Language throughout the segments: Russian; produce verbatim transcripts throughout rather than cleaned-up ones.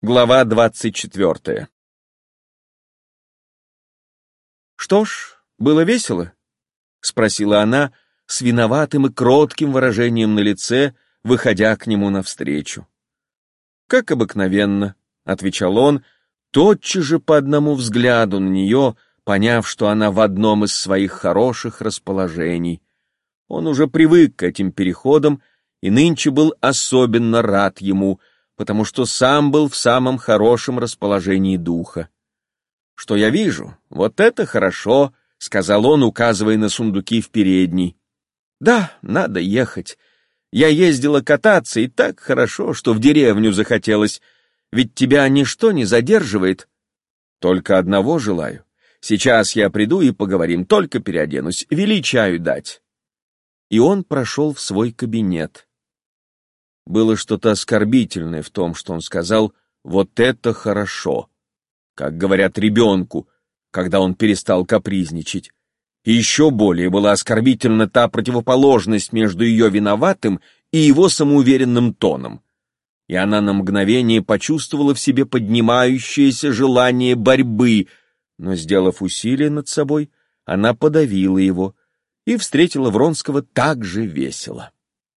Глава двадцать четвертая. «Что ж, было весело?» — спросила она с виноватым и кротким выражением на лице, выходя к нему навстречу. «Как обыкновенно», — отвечал он, тотчас же по одному взгляду на нее, поняв, что она в одном из своих хороших расположений. Он уже привык к этим переходам и нынче был особенно рад ему, потому что сам был в самом хорошем расположении духа. «Что я вижу? Вот это хорошо», — сказал он, указывая на сундуки в передней. «Да, надо ехать. Я ездила кататься, и так хорошо, что в деревню захотелось. Ведь тебя ничто не задерживает. Только одного желаю. Сейчас я приду и поговорим, только переоденусь. Вели чаю дать». И он прошел в свой кабинет. Было что-то оскорбительное в том, что он сказал «вот это хорошо», как говорят ребенку, когда он перестал капризничать. И еще более была оскорбительна та противоположность между ее виноватым и его самоуверенным тоном. И она на мгновение почувствовала в себе поднимающееся желание борьбы, но, сделав усилие над собой, она подавила его и встретила Вронского так же весело.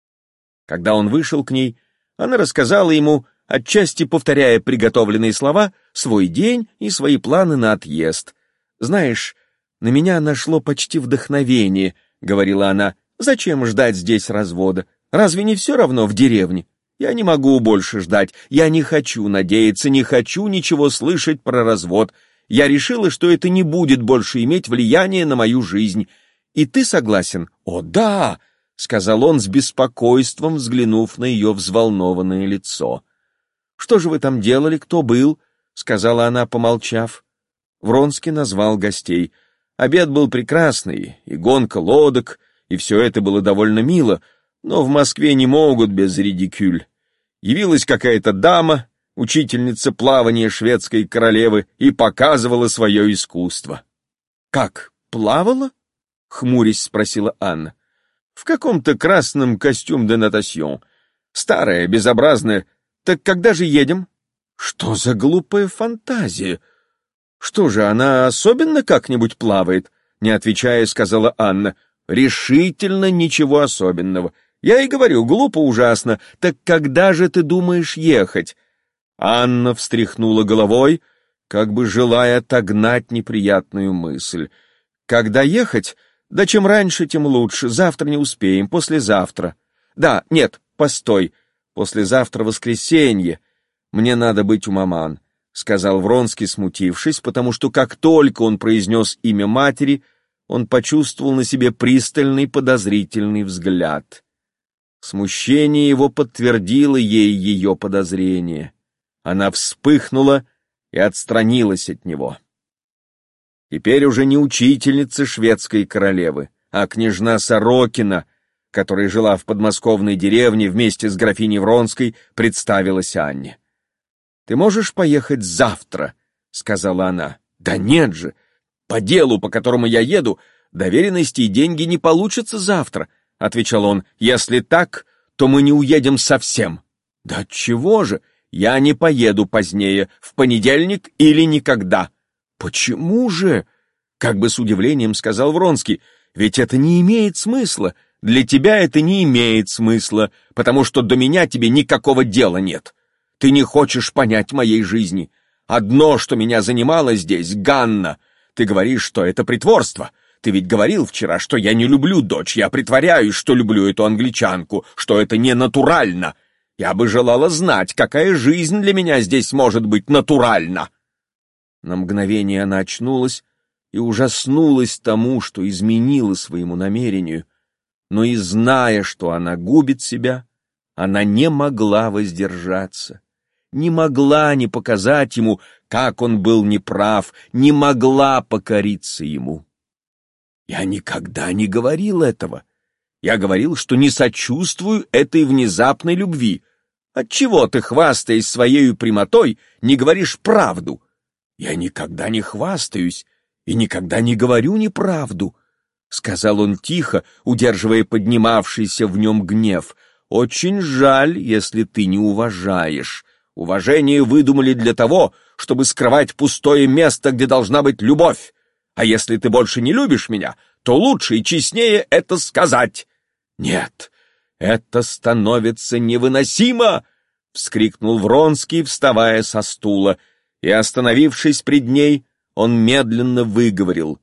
Когда он вышел к ней, она рассказала ему, отчасти повторяя приготовленные слова, свой день и свои планы на отъезд. «Знаешь, на меня нашло почти вдохновение», — говорила она. «Зачем ждать здесь развода? Разве не все равно в деревне? Я не могу больше ждать, я не хочу надеяться, не хочу ничего слышать про развод. Я решила, что это не будет больше иметь влияния на мою жизнь. И ты согласен?» «О, да!» — сказал он с беспокойством, взглянув на ее взволнованное лицо. «Что же вы там делали, кто был?» — сказала она, помолчав. Вронский назвал гостей. Обед был прекрасный, и гонка лодок, и все это было довольно мило, но в Москве не могут без редикюль. Явилась какая-то дама, учительница плавания шведской королевы, и показывала свое искусство. «Как, плавала?» — хмурясь спросила Анна. «В каком-то красном костюм де натасьон. Старая, безобразная. Так когда же едем?» «Что за глупая фантазия? Что же, она особенно как-нибудь плавает?» Не отвечая, сказала Анна. «Решительно ничего особенного. Я и говорю, глупо ужасно. Так когда же ты думаешь ехать?» Анна встряхнула головой, как бы желая отогнать неприятную мысль. «Когда ехать? Да чем раньше, тем лучше. Завтра не успеем, послезавтра. Да, нет, постой. Послезавтра воскресенье. Мне надо быть у маман», — сказал Вронский, смутившись, потому что как только он произнес имя матери, он почувствовал на себе пристальный подозрительный взгляд. Смущение его подтвердило ей ее подозрение. Она вспыхнула и отстранилась от него. Теперь уже не учительница шведской королевы, а княжна Сорокина, которая жила в подмосковной деревне вместе с графиней Вронской, представилась Анне. «Ты можешь поехать завтра?» — сказала она. «Да нет же! По делу, по которому я еду, доверенности и деньги не получатся завтра», — отвечал он. «Если так, то мы не уедем совсем». «Да чего же? Я не поеду позднее, в понедельник или никогда». «Почему же?» — как бы с удивлением сказал Вронский. «Ведь это не имеет смысла. Для тебя это не имеет смысла, потому что до меня тебе никакого дела нет. Ты не хочешь понять моей жизни. Одно, что меня занимало здесь, Ганна. Ты говоришь, что это притворство. Ты ведь говорил вчера, что я не люблю дочь. Я притворяюсь, что люблю эту англичанку, что это не натурально. Я бы желала знать, какая жизнь для меня здесь может быть натуральна». На мгновение она очнулась и ужаснулась тому, что изменила своему намерению, но и зная, что она губит себя, она не могла воздержаться, не могла не показать ему, как он был неправ, не могла покориться ему. «Я никогда не говорил этого. Я говорил, что не сочувствую этой внезапной любви. Отчего ты, хвастаясь своею прямотой, не говоришь правду?» «Я никогда не хвастаюсь и никогда не говорю неправду», — сказал он тихо, удерживая поднимавшийся в нем гнев. «Очень жаль, если ты не уважаешь. Уважение выдумали для того, чтобы скрывать пустое место, где должна быть любовь. А если ты больше не любишь меня, то лучше и честнее это сказать. Нет, это становится невыносимо, — вскрикнул Вронский, вставая со стула, и, остановившись пред ней, он медленно выговорил: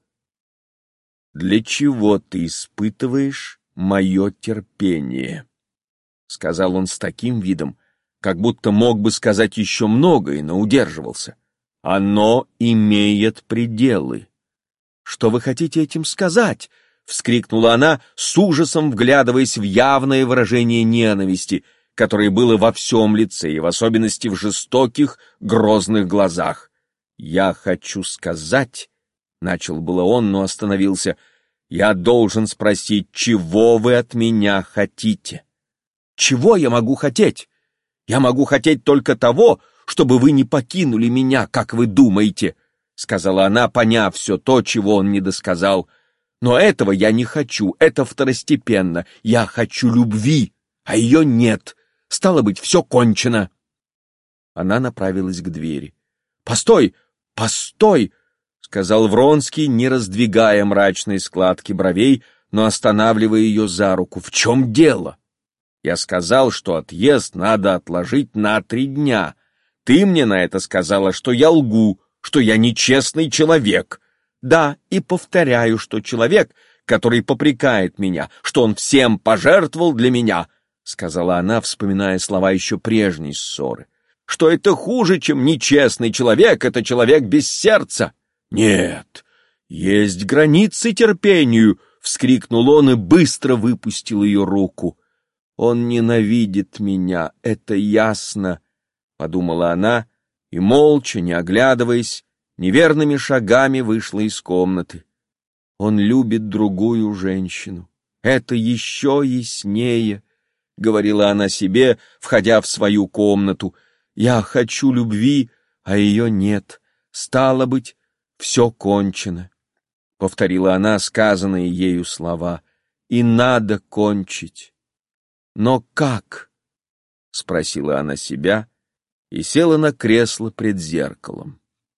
«Для чего ты испытываешь мое терпение?» — сказал он с таким видом, как будто мог бы сказать еще многое, но удерживался. «Оно имеет пределы». «Что вы хотите этим сказать?» — вскрикнула она, с ужасом вглядываясь в явное выражение ненависти, которое было во всем лице, и в особенности в жестоких, грозных глазах. «Я хочу сказать...» — начал было он, но остановился. «Я должен спросить, чего вы от меня хотите?» «Чего я могу хотеть? Я могу хотеть только того, чтобы вы не покинули меня, как вы думаете», — сказала она, поняв все то, чего он не досказал. «Но этого я не хочу, это второстепенно. Я хочу любви, а ее нет. Стало быть, все кончено». Она направилась к двери. «Постой, постой!» — сказал Вронский, не раздвигая мрачной складки бровей, но останавливая ее за руку. «В чем дело? Я сказал, что отъезд надо отложить на три дня. Ты мне на это сказала, что я лгу, что я нечестный человек. Да, и повторяю, что человек, который попрекает меня, что он всем пожертвовал для меня, — сказала она, вспоминая слова еще прежней ссоры, — что это хуже, чем нечестный человек, это человек без сердца. Нет, есть границы терпению, — вскрикнул он и быстро выпустил ее руку. «Он ненавидит меня, это ясно», — подумала она, и, молча, не оглядываясь, неверными шагами вышла из комнаты. «Он любит другую женщину. Это еще яснее», — говорила она себе, входя в свою комнату. «Я хочу любви, а ее нет. Стало быть, все кончено», — повторила она сказанные ею слова. «И надо кончить». «Но как?» — спросила она себя и села на кресло пред зеркалом.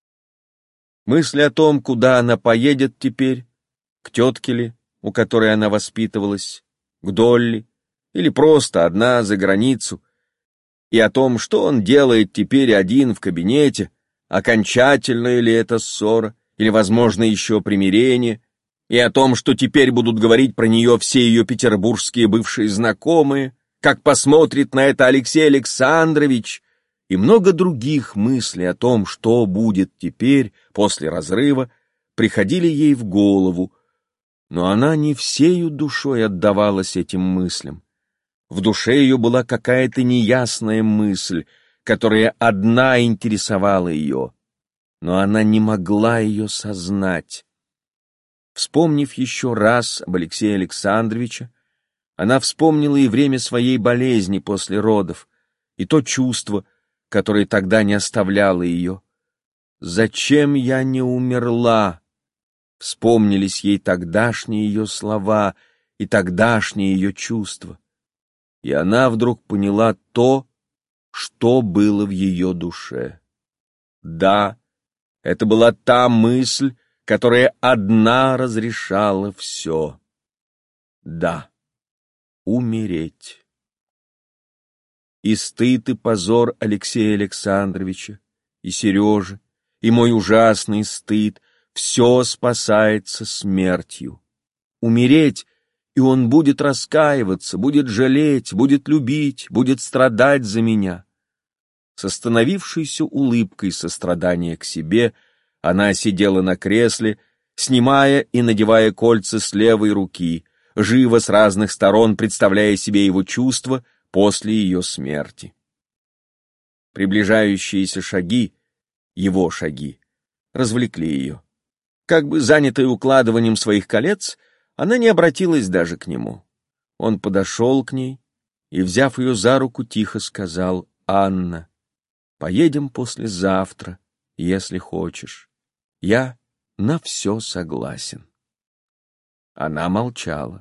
Мысли о том, куда она поедет теперь, к тетке ли, у которой она воспитывалась, к Долли, или просто одна за границу, и о том, что он делает теперь один в кабинете, окончательная ли это ссора, или, возможно, еще примирение, и о том, что теперь будут говорить про нее все ее петербургские бывшие знакомые, как посмотрит на это Алексей Александрович, и много других мыслей о том, что будет теперь, после разрыва, приходили ей в голову, но она не всею душой отдавалась этим мыслям. В душе ее была какая-то неясная мысль, которая одна интересовала ее, но она не могла ее сознать. Вспомнив еще раз об Алексее Александровиче, она вспомнила и время своей болезни после родов, и то чувство, которое тогда не оставляло ее. «Зачем я не умерла?» Вспомнились ей тогдашние ее слова и тогдашние ее чувства. И она вдруг поняла то, что было в ее душе. Да, это была та мысль, которая одна разрешала все. Да, умереть. И стыд и позор Алексея Александровича, и Сережи, и мой ужасный стыд — все спасается смертью. Умереть, и он будет раскаиваться, будет жалеть, будет любить, будет страдать за меня. С остановившейся улыбкой сострадания к себе она сидела на кресле, снимая и надевая кольца с левой руки, живо с разных сторон представляя себе его чувства после ее смерти. Приближающиеся шаги, его шаги, развлекли ее. Как бы занятая укладыванием своих колец, она не обратилась даже к нему. Он подошел к ней и, взяв ее за руку, тихо сказал: «Анна, поедем послезавтра, если хочешь. Я на все согласен». Она молчала.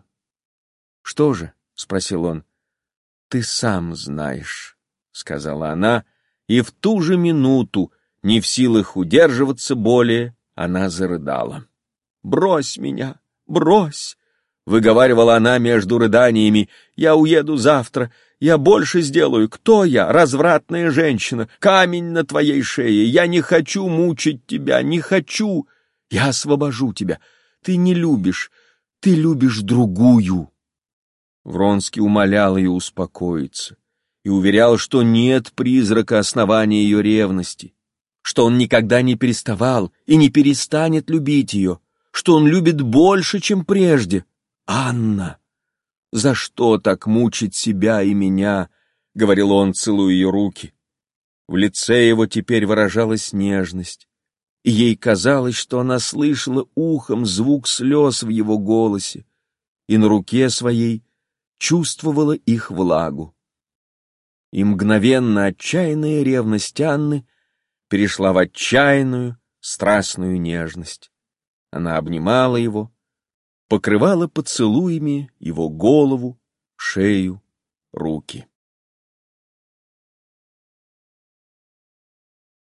«Что же?» — спросил он. «Ты сам знаешь», — сказала она, И в ту же минуту, не в силах удерживаться более, она зарыдала. «Брось меня, брось!» — выговаривала она между рыданиями. «Я уеду завтра, я больше сделаю. Кто я, развратная женщина? Камень на твоей шее. Я не хочу мучить тебя, не хочу. Я освобожу тебя. Ты не любишь, ты любишь другую». Вронский умолял ее успокоиться и уверял, что нет призрака основания ее ревности, что он никогда не переставал и не перестанет любить ее, что он любит больше, чем прежде. «Анна, за что так мучить себя и меня?» — говорил он, целуя ее руки. В лице его теперь выражалась нежность, и ей казалось, что она слышала ухом звук слез в его голосе, и на руке своей чувствовала их влагу. И мгновенно отчаянная ревность Анны перешла в отчаянную, страстную нежность. Она обнимала его, покрывала поцелуями его голову, шею, руки.